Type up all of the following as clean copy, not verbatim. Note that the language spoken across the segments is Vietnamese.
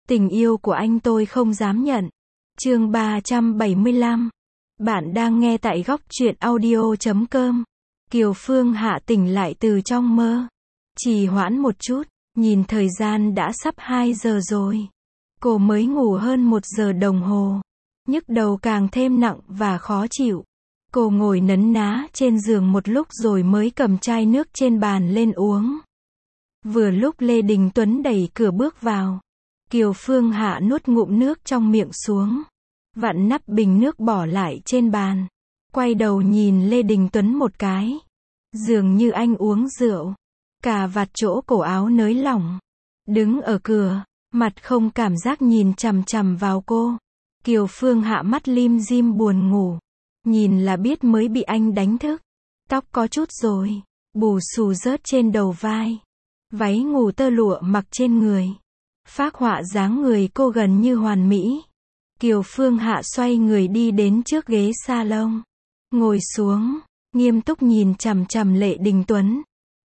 Tình yêu của anh tôi không dám nhận. Chương 375. Bạn đang nghe tại góc truyện audio.com. Kiều Phương Hạ tỉnh lại từ trong mơ. Trì hoãn một chút, nhìn thời gian đã sắp 2 giờ rồi. Cô mới ngủ hơn 1 giờ đồng hồ. Nhức đầu càng thêm nặng và khó chịu. Cô ngồi nấn ná trên giường một lúc rồi mới cầm chai nước trên bàn lên uống. Vừa lúc Lê Đình Tuấn đẩy cửa bước vào. Kiều Phương Hạ nuốt ngụm nước trong miệng xuống. Vặn nắp bình nước bỏ lại trên bàn. Quay đầu nhìn Lê Đình Tuấn một cái. Dường như anh uống rượu. Cà vạt chỗ cổ áo nới lỏng. Đứng ở cửa, mặt không cảm giác nhìn chằm chằm vào cô. Kiều Phương Hạ mắt lim dim buồn ngủ. Nhìn là biết mới bị anh đánh thức. Tóc có chút rồi, bù xù rớt trên đầu vai. Váy ngủ tơ lụa mặc trên người. Phác họa dáng người cô gần như hoàn mỹ. Kiều Phương Hạ xoay người đi đến trước ghế salon. Ngồi xuống, nghiêm túc nhìn chằm chằm Lê Đình Tuấn.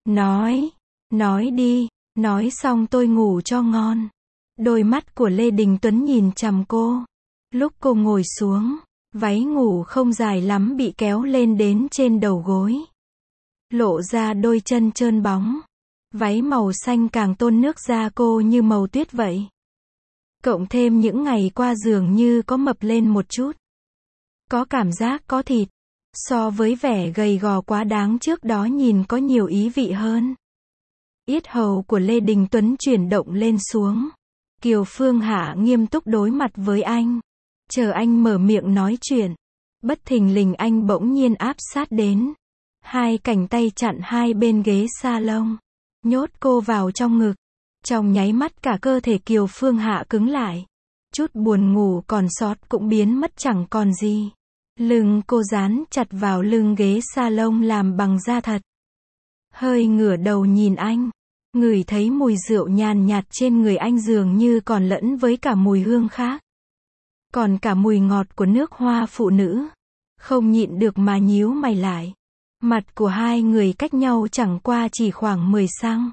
Nói đi, nói xong tôi ngủ cho ngon. Đôi mắt của Lê Đình Tuấn nhìn chằm cô. Lúc cô ngồi xuống, váy ngủ không dài lắm bị kéo lên đến trên đầu gối. Lộ ra đôi chân trơn bóng. Váy màu xanh càng tôn nước da cô như màu tuyết vậy. Cộng thêm những ngày qua dường như có mập lên một chút. Có cảm giác có thịt. So với vẻ gầy gò quá đáng trước đó nhìn có nhiều ý vị hơn. Yết hầu của Lê Đình Tuấn chuyển động lên xuống. Kiều Phương Hạ nghiêm túc đối mặt với anh. Chờ anh mở miệng nói chuyện. Bất thình lình anh bỗng nhiên áp sát đến. Hai cánh tay chặn hai bên ghế salon. Nhốt cô vào trong ngực. Trong nháy mắt cả cơ thể Kiều Phương Hạ cứng lại. Chút buồn ngủ còn sót cũng biến mất chẳng còn gì. Lưng cô dán chặt vào lưng ghế salon làm bằng da thật. Hơi ngửa đầu nhìn anh. Ngửi thấy mùi rượu nhàn nhạt trên người anh dường như còn lẫn với cả mùi hương khác. Còn cả mùi ngọt của nước hoa phụ nữ. Không nhịn được mà nhíu mày lại. Mặt của hai người cách nhau chẳng qua chỉ khoảng 10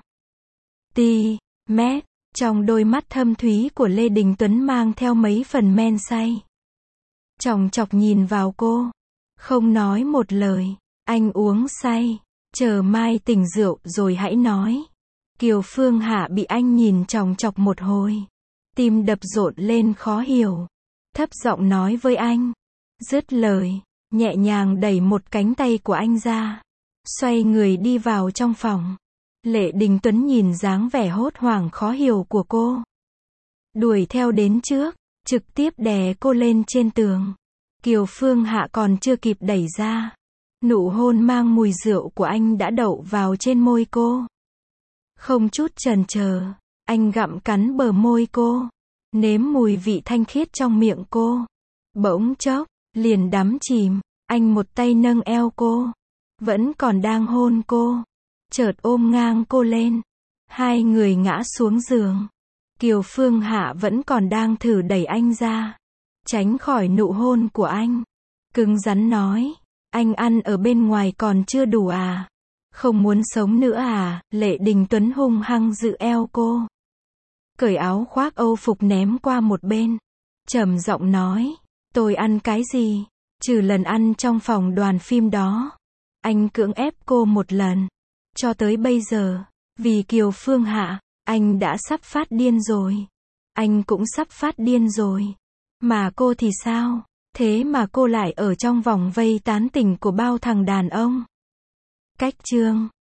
cm. Trong đôi mắt thâm thúy của Lê Đình Tuấn mang theo mấy phần men say. Chòng chọc nhìn vào cô. Không nói một lời. Anh uống say. Chờ mai tỉnh rượu rồi hãy nói. Kiều Phương Hạ bị anh nhìn chòng chọc một hồi. Tim đập rộn lên khó hiểu. Thấp giọng nói với anh. Dứt lời. Nhẹ nhàng đẩy một cánh tay của anh ra. Xoay người đi vào trong phòng. Lê Đình Tuấn nhìn dáng vẻ hốt hoảng khó hiểu của cô. Đuổi theo đến trước. Trực tiếp đè cô lên trên tường. Kiều Phương Hạ còn chưa kịp đẩy ra. Nụ hôn mang mùi rượu của anh đã đậu vào trên môi cô. Không chút chần chờ. Anh gặm cắn bờ môi cô. Nếm mùi vị thanh khiết trong miệng cô. Bỗng chốc. Liền đắm chìm. Anh một tay nâng eo cô. Vẫn còn đang hôn cô. Chợt ôm ngang cô lên. Hai người ngã xuống giường. Kiều Phương Hạ vẫn còn đang thử đẩy anh ra. Tránh khỏi nụ hôn của anh. Cứng rắn nói. Anh ăn ở bên ngoài còn chưa đủ à? Không muốn sống nữa à? Lê Đình Tuấn hung hăng giữ eo cô. Cởi áo khoác âu phục ném qua một bên. Trầm giọng nói. Tôi ăn cái gì? Trừ lần ăn trong phòng đoàn phim đó. Anh cưỡng ép cô một lần. Cho tới bây giờ. Vì Kiều Phương Hạ. Anh đã sắp phát điên rồi. Anh cũng sắp phát điên rồi. Mà cô thì sao? Thế mà cô lại ở trong vòng vây tán tỉnh của bao thằng đàn ông. Cách chương